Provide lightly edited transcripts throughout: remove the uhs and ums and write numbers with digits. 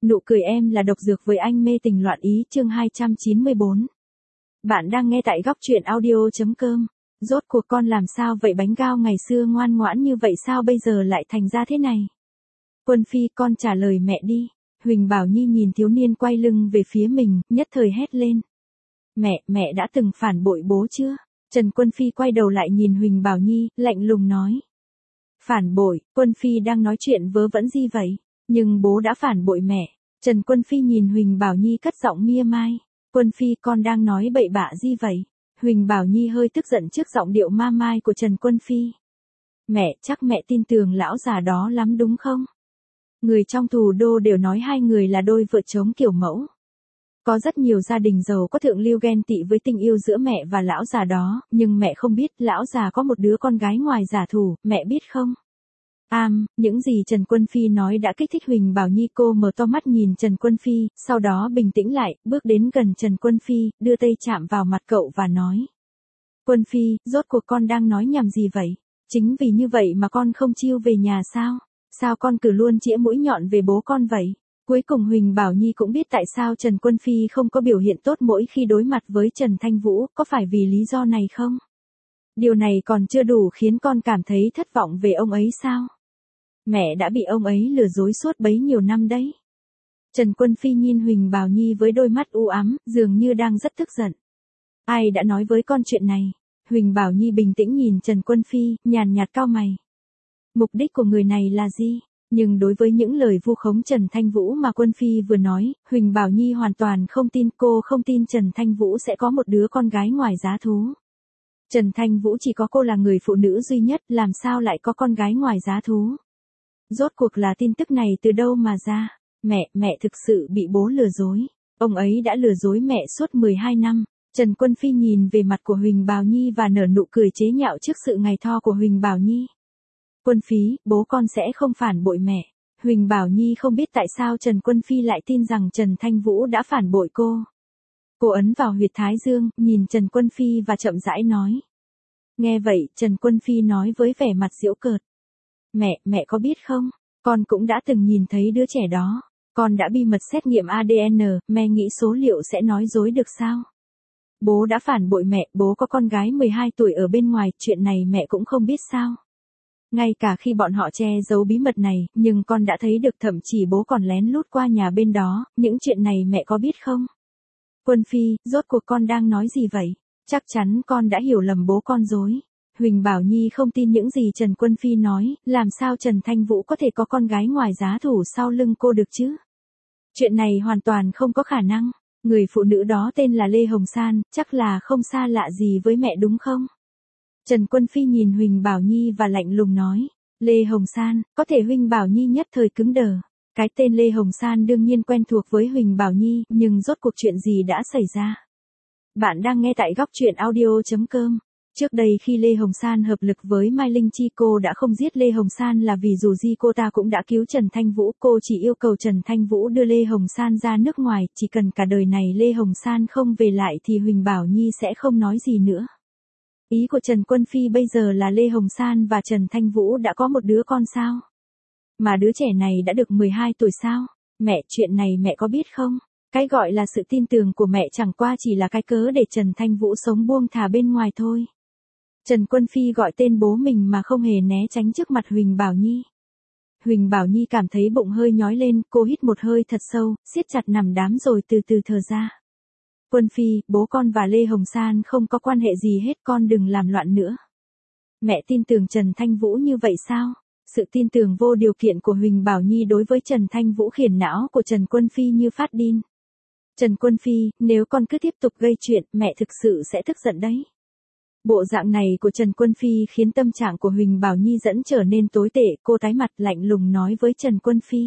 Nụ cười em là độc dược với anh mê tình loạn ý chương 294. Bạn đang nghe tại góc truyện audio.com. Rốt cuộc con làm sao vậy, bánh gao ngày xưa ngoan ngoãn như vậy sao bây giờ lại thành ra thế này? Quân Phi, con trả lời mẹ đi. Huỳnh Bảo Nhi nhìn thiếu niên quay lưng về phía mình, nhất thời hét lên. Mẹ đã từng phản bội bố chưa? Trần Quân Phi quay đầu lại nhìn Huỳnh Bảo Nhi, lạnh lùng nói. Phản bội, Quân Phi đang nói chuyện vớ vẩn gì vậy? Nhưng bố đã phản bội mẹ. Trần Quân Phi nhìn Huỳnh Bảo Nhi cất giọng mia mai. Quân Phi, con đang nói bậy bạ gì vậy? Huỳnh Bảo Nhi hơi tức giận trước giọng điệu ma mai của Trần Quân Phi. Mẹ, chắc mẹ tin tưởng lão già đó lắm đúng không? Người trong thủ đô đều nói hai người là đôi vợ chồng kiểu mẫu. Có rất nhiều gia đình giàu có thượng lưu ghen tị với tình yêu giữa mẹ và lão già đó, nhưng mẹ không biết lão già có một đứa con gái ngoài giả thù, mẹ biết không? Những gì Trần Quân Phi nói đã kích thích Huỳnh Bảo Nhi, cô mở to mắt nhìn Trần Quân Phi, sau đó bình tĩnh lại, bước đến gần Trần Quân Phi, đưa tay chạm vào mặt cậu và nói. Quân Phi, rốt cuộc con đang nói nhảm gì vậy? Chính vì như vậy mà con không chiêu về nhà sao? Sao con cứ luôn chĩa mũi nhọn về bố con vậy? Cuối cùng Huỳnh Bảo Nhi cũng biết tại sao Trần Quân Phi không có biểu hiện tốt mỗi khi đối mặt với Trần Thanh Vũ, có phải vì lý do này không? Điều này còn chưa đủ khiến con cảm thấy thất vọng về ông ấy sao? Mẹ đã bị ông ấy lừa dối suốt bấy nhiêu năm đấy. Trần Quân Phi nhìn Huỳnh Bảo Nhi với đôi mắt u ám, dường như đang rất tức giận. Ai đã nói với con chuyện này? Huỳnh Bảo Nhi bình tĩnh nhìn Trần Quân Phi, nhàn nhạt cau mày. Mục đích của người này là gì? Nhưng đối với những lời vu khống Trần Thanh Vũ mà Quân Phi vừa nói, Huỳnh Bảo Nhi hoàn toàn không tin, cô không tin Trần Thanh Vũ sẽ có một đứa con gái ngoài giá thú. Trần Thanh Vũ chỉ có cô là người phụ nữ duy nhất, làm sao lại có con gái ngoài giá thú? Rốt cuộc là tin tức này từ đâu mà ra? Mẹ thực sự bị bố lừa dối. Ông ấy đã lừa dối mẹ suốt 12 năm. Trần Quân Phi nhìn về mặt của Huỳnh Bảo Nhi và nở nụ cười chế nhạo trước sự ngày tho của Huỳnh Bảo Nhi. Quân Phi, bố con sẽ không phản bội mẹ. Huỳnh Bảo Nhi không biết tại sao Trần Quân Phi lại tin rằng Trần Thanh Vũ đã phản bội cô. Cô ấn vào huyệt thái dương, nhìn Trần Quân Phi và chậm rãi nói. Nghe vậy, Trần Quân Phi nói với vẻ mặt giễu cợt. Mẹ có biết không, con cũng đã từng nhìn thấy đứa trẻ đó. Con đã bí mật xét nghiệm ADN, mẹ nghĩ số liệu sẽ nói dối được sao? Bố đã phản bội mẹ, bố có con gái 12 tuổi ở bên ngoài, chuyện này mẹ cũng không biết sao? Ngay cả khi bọn họ che giấu bí mật này, nhưng con đã thấy được, thậm chí bố còn lén lút qua nhà bên đó, những chuyện này mẹ có biết không? Quân Phi, rốt cuộc con đang nói gì vậy? Chắc chắn con đã hiểu lầm bố con rồi. Huỳnh Bảo Nhi không tin những gì Trần Quân Phi nói, làm sao Trần Thanh Vũ có thể có con gái ngoài giá thủ sau lưng cô được chứ? Chuyện này hoàn toàn không có khả năng. Người phụ nữ đó tên là Lê Hồng San, chắc là không xa lạ gì với mẹ đúng không? Trần Quân Phi nhìn Huỳnh Bảo Nhi và lạnh lùng nói. Lê Hồng San, có thể Huỳnh Bảo Nhi nhất thời cứng đờ. Cái tên Lê Hồng San đương nhiên quen thuộc với Huỳnh Bảo Nhi, nhưng rốt cuộc chuyện gì đã xảy ra? Bạn đang nghe tại góc truyện audio.com. Trước đây khi Lê Hồng San hợp lực với Mai Linh Chi, cô đã không giết Lê Hồng San là vì dù gì cô ta cũng đã cứu Trần Thanh Vũ, cô chỉ yêu cầu Trần Thanh Vũ đưa Lê Hồng San ra nước ngoài, chỉ cần cả đời này Lê Hồng San không về lại thì Huỳnh Bảo Nhi sẽ không nói gì nữa. Ý của Trần Quân Phi bây giờ là Lê Hồng San và Trần Thanh Vũ đã có một đứa con sao? Mà đứa trẻ này đã được 12 tuổi sao? Mẹ, chuyện này mẹ có biết không? Cái gọi là sự tin tưởng của mẹ chẳng qua chỉ là cái cớ để Trần Thanh Vũ sống buông thả bên ngoài thôi. Trần Quân Phi gọi tên bố mình mà không hề né tránh trước mặt Huỳnh Bảo Nhi. Huỳnh Bảo Nhi cảm thấy bụng hơi nhói lên, cô hít một hơi thật sâu, siết chặt nằm đám rồi từ từ thở ra. Quân Phi, bố con và Lê Hồng San không có quan hệ gì hết, con đừng làm loạn nữa. Mẹ tin tưởng Trần Thanh Vũ như vậy sao? Sự tin tưởng vô điều kiện của Huỳnh Bảo Nhi đối với Trần Thanh Vũ khiến não của Trần Quân Phi như phát điên. Trần Quân Phi, nếu con cứ tiếp tục gây chuyện, mẹ thực sự sẽ tức giận đấy. Bộ dạng này của Trần Quân Phi khiến tâm trạng của Huỳnh Bảo Nhi dẫn trở nên tồi tệ, cô tái mặt lạnh lùng nói với Trần Quân Phi.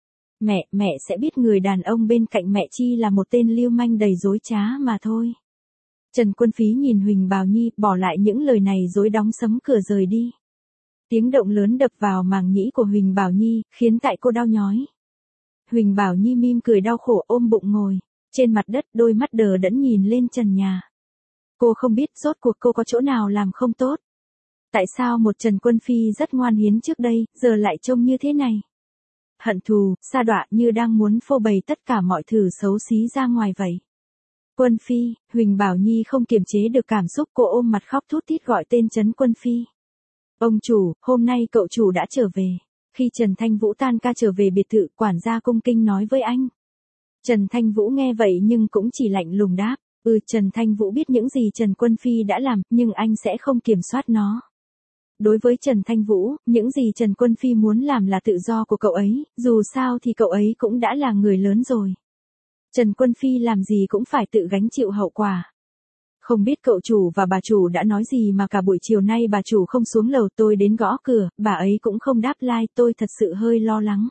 Mẹ sẽ biết người đàn ông bên cạnh mẹ chi là một tên lưu manh đầy dối trá mà thôi. Trần Quân Phi nhìn Huỳnh Bảo Nhi, bỏ lại những lời này rồi đóng sấm cửa rời đi. Tiếng động lớn đập vào màng nhĩ của Huỳnh Bảo Nhi, khiến tại cô đau nhói. Huỳnh Bảo Nhi mỉm cười đau khổ ôm bụng ngồi trên mặt đất, đôi mắt đờ đẫn nhìn lên trần nhà. Cô không biết rốt cuộc cô có chỗ nào làm không tốt. Tại sao một Trần Quân Phi rất ngoan hiến trước đây, giờ lại trông như thế này? hận thù, sa đọa như đang muốn phô bày tất cả mọi thứ xấu xí ra ngoài vậy. Quân Phi, Huỳnh Bảo Nhi không kiềm chế được cảm xúc, cô ôm mặt khóc thút thít gọi tên Trấn Quân Phi. Ông chủ, hôm nay cậu chủ đã trở về. Khi Trần Thanh Vũ tan ca trở về biệt thự, quản gia cung kinh nói với anh. Trần Thanh Vũ nghe vậy nhưng cũng chỉ lạnh lùng đáp. Trần Thanh Vũ biết những gì Trần Quân Phi đã làm, nhưng anh sẽ không kiểm soát nó. Đối với Trần Thanh Vũ, những gì Trần Quân Phi muốn làm là tự do của cậu ấy, dù sao thì cậu ấy cũng đã là người lớn rồi. Trần Quân Phi làm gì cũng phải tự gánh chịu hậu quả. Không biết cậu chủ và bà chủ đã nói gì mà cả buổi chiều nay bà chủ không xuống lầu, tôi đến gõ cửa, bà ấy cũng không đáp like, tôi thật sự hơi lo lắng.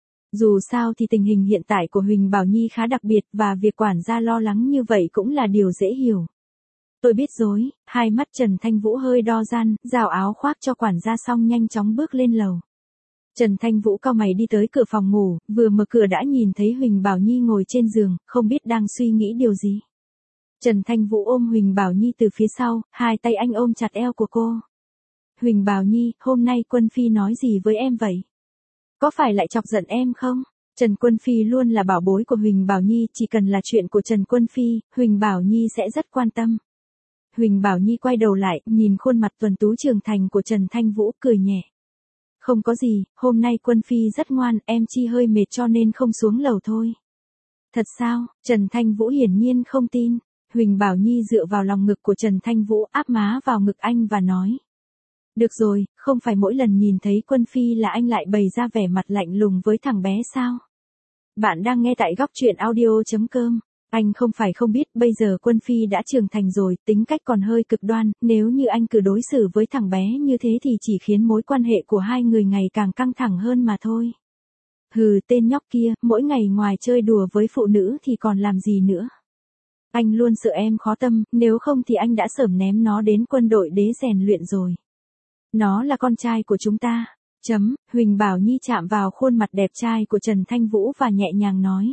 Dù sao thì tình hình hiện tại của Huỳnh Bảo Nhi khá đặc biệt và việc quản gia lo lắng như vậy cũng là điều dễ hiểu. Tôi biết rồi, hai mắt Trần Thanh Vũ hơi đo ran, rào áo khoác cho quản gia xong nhanh chóng bước lên lầu. Trần Thanh Vũ cau mày đi tới cửa phòng ngủ, vừa mở cửa đã nhìn thấy Huỳnh Bảo Nhi ngồi trên giường, không biết đang suy nghĩ điều gì. Trần Thanh Vũ ôm Huỳnh Bảo Nhi từ phía sau, hai tay anh ôm chặt eo của cô. Huỳnh Bảo Nhi, hôm nay Quân Phi nói gì với em vậy? Có phải lại chọc giận em không? Trần Quân Phi luôn là bảo bối của Huỳnh Bảo Nhi, chỉ cần là chuyện của Trần Quân Phi, Huỳnh Bảo Nhi sẽ rất quan tâm. Huỳnh Bảo Nhi quay đầu lại, nhìn khuôn mặt tuấn tú trưởng thành của Trần Thanh Vũ, cười nhẹ. Không có gì, hôm nay Quân Phi rất ngoan, em chỉ hơi mệt cho nên không xuống lầu thôi. Thật sao? Trần Thanh Vũ hiển nhiên không tin. Huỳnh Bảo Nhi dựa vào lòng ngực của Trần Thanh Vũ, áp má vào ngực anh và nói. Được rồi, không phải mỗi lần nhìn thấy Quân Phi là anh lại bày ra vẻ mặt lạnh lùng với thằng bé sao? Bạn đang nghe tại góc truyện audio.com. Anh không phải không biết, bây giờ Quân Phi đã trưởng thành rồi, tính cách còn hơi cực đoan, nếu như anh cứ đối xử với thằng bé như thế thì chỉ khiến mối quan hệ của hai người ngày càng căng thẳng hơn mà thôi. Hừ, tên nhóc kia, mỗi ngày ngoài chơi đùa với phụ nữ thì còn làm gì nữa. Anh luôn sợ em khó tâm, nếu không thì anh đã sớm ném nó đến quân đội để rèn luyện rồi. Nó là con trai của chúng ta. Huỳnh Bảo Nhi chạm vào khuôn mặt đẹp trai của Trần Thanh Vũ và nhẹ nhàng nói.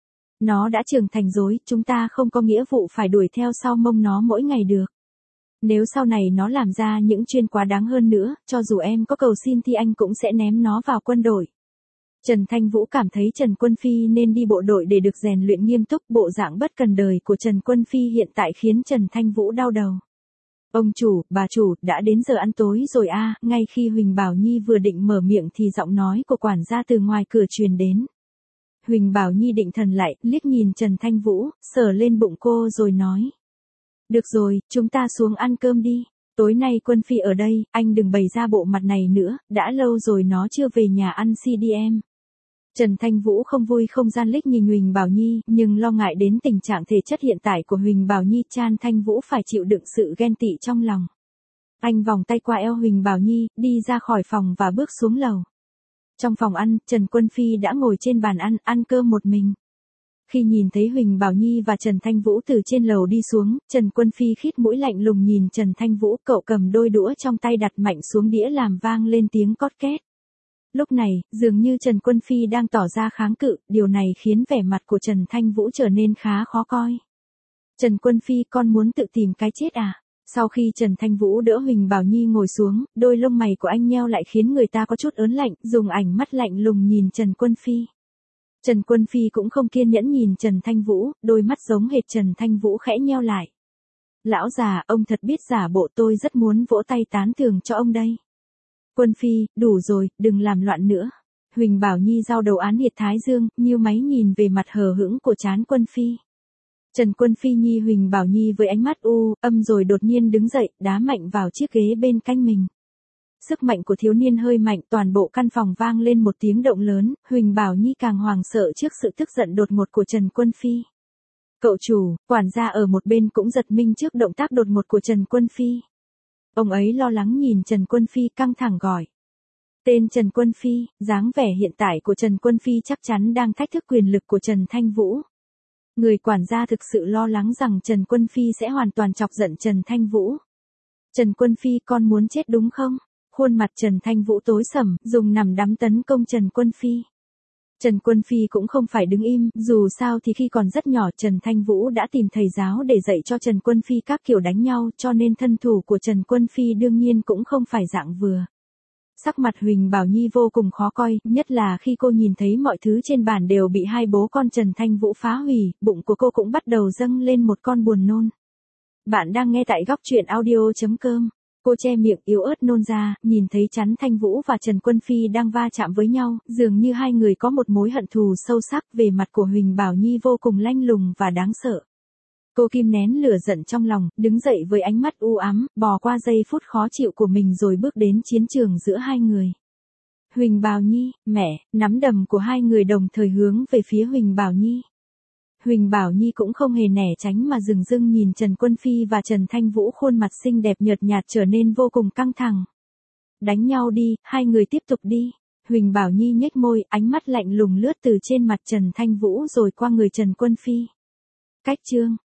Nó đã trưởng thành rồi, chúng ta không có nghĩa vụ phải đuổi theo sau mông nó mỗi ngày được. Nếu sau này nó làm ra những chuyện quá đáng hơn nữa, cho dù em có cầu xin thì anh cũng sẽ ném nó vào quân đội. Trần Thanh Vũ cảm thấy Trần Quân Phi nên đi bộ đội để được rèn luyện nghiêm túc, bộ dạng bất cần đời của Trần Quân Phi hiện tại khiến Trần Thanh Vũ đau đầu. Ông chủ, bà chủ, đã đến giờ ăn tối rồi à, ngay khi Huỳnh Bảo Nhi vừa định mở miệng thì giọng nói của quản gia từ ngoài cửa truyền đến. Huỳnh Bảo Nhi định thần lại, liếc nhìn Trần Thanh Vũ, sờ lên bụng cô rồi nói. Được rồi, chúng ta xuống ăn cơm đi. Tối nay Quân Phi ở đây, anh đừng bày ra bộ mặt này nữa, đã lâu rồi nó chưa về nhà ăn CDM. Trần Thanh Vũ không vui không gian liếc nhìn Huỳnh Bảo Nhi, nhưng lo ngại đến tình trạng thể chất hiện tại của Huỳnh Bảo Nhi, Trần Thanh Vũ phải chịu đựng sự ghen tị trong lòng. Anh vòng tay qua eo Huỳnh Bảo Nhi, đi ra khỏi phòng và bước xuống lầu. Trong phòng ăn, Trần Quân Phi đã ngồi trên bàn ăn cơm một mình. Khi nhìn thấy Huỳnh Bảo Nhi và Trần Thanh Vũ từ trên lầu đi xuống, Trần Quân Phi khít mũi lạnh lùng nhìn Trần Thanh Vũ, cậu cầm đôi đũa trong tay đặt mạnh xuống đĩa làm vang lên tiếng cót két. Lúc này, dường như Trần Quân Phi đang tỏ ra kháng cự, điều này khiến vẻ mặt của Trần Thanh Vũ trở nên khá khó coi. Trần Quân Phi, con muốn tự tìm cái chết à? Sau khi Trần Thanh Vũ đỡ Huỳnh Bảo Nhi ngồi xuống, đôi lông mày của anh nheo lại khiến người ta có chút ớn lạnh, dùng ánh mắt lạnh lùng nhìn Trần Quân Phi. Trần Quân Phi cũng không kiên nhẫn nhìn Trần Thanh Vũ, đôi mắt giống hệt Trần Thanh Vũ khẽ nheo lại. Lão già, ông thật biết giả bộ, tôi rất muốn vỗ tay tán thưởng cho ông đây. Quân Phi, đủ rồi, đừng làm loạn nữa. Huỳnh Bảo Nhi giao đầu án hiệt thái dương, nhíu máy nhìn về mặt hờ hững của Trán Quân Phi. Trần Quân Phi nhi Huỳnh Bảo Nhi với ánh mắt âm rồi đột nhiên đứng dậy, đá mạnh vào chiếc ghế bên cạnh mình. Sức mạnh của thiếu niên hơi mạnh, toàn bộ căn phòng vang lên một tiếng động lớn, Huỳnh Bảo Nhi càng hoảng sợ trước sự tức giận đột ngột của Trần Quân Phi. Cậu chủ, quản gia ở một bên cũng giật mình trước động tác đột ngột của Trần Quân Phi. Ông ấy lo lắng nhìn Trần Quân Phi căng thẳng gọi. Tên Trần Quân Phi, dáng vẻ hiện tại của Trần Quân Phi chắc chắn đang thách thức quyền lực của Trần Thanh Vũ. Người quản gia thực sự lo lắng rằng Trần Quân Phi sẽ hoàn toàn chọc giận Trần Thanh Vũ. Trần Quân Phi, con muốn chết đúng không? Khuôn mặt Trần Thanh Vũ tối sầm, dùng nằm đấm tấn công Trần Quân Phi. Trần Quân Phi cũng không phải đứng im, dù sao thì khi còn rất nhỏ Trần Thanh Vũ đã tìm thầy giáo để dạy cho Trần Quân Phi các kiểu đánh nhau, cho nên thân thủ của Trần Quân Phi đương nhiên cũng không phải dạng vừa. Sắc mặt Huỳnh Bảo Nhi vô cùng khó coi, nhất là khi cô nhìn thấy mọi thứ trên bàn đều bị hai bố con Trần Thanh Vũ phá hủy, bụng của cô cũng bắt đầu dâng lên một con buồn nôn. Bạn đang nghe tại góc truyện audio.com. Cô che miệng yếu ớt nôn ra, nhìn thấy Trấn Thanh Vũ và Trần Quân Phi đang va chạm với nhau, dường như hai người có một mối hận thù sâu sắc. Về mặt của Huỳnh Bảo Nhi vô cùng lanh lùng và đáng sợ. Cô kìm nén lửa giận trong lòng, đứng dậy với ánh mắt u ám, bò qua giây phút khó chịu của mình rồi bước đến chiến trường giữa hai người. Huỳnh Bảo Nhi, mẹ, nắm đầm của hai người đồng thời hướng về phía Huỳnh Bảo Nhi. Huỳnh Bảo Nhi cũng không hề nể tránh mà dừng dưng nhìn Trần Quân Phi và Trần Thanh Vũ, khuôn mặt xinh đẹp nhợt nhạt trở nên vô cùng căng thẳng. Đánh nhau đi, hai người tiếp tục đi. Huỳnh Bảo Nhi nhếch môi, ánh mắt lạnh lùng lướt từ trên mặt Trần Thanh Vũ rồi qua người Trần Quân Phi. Cách chương.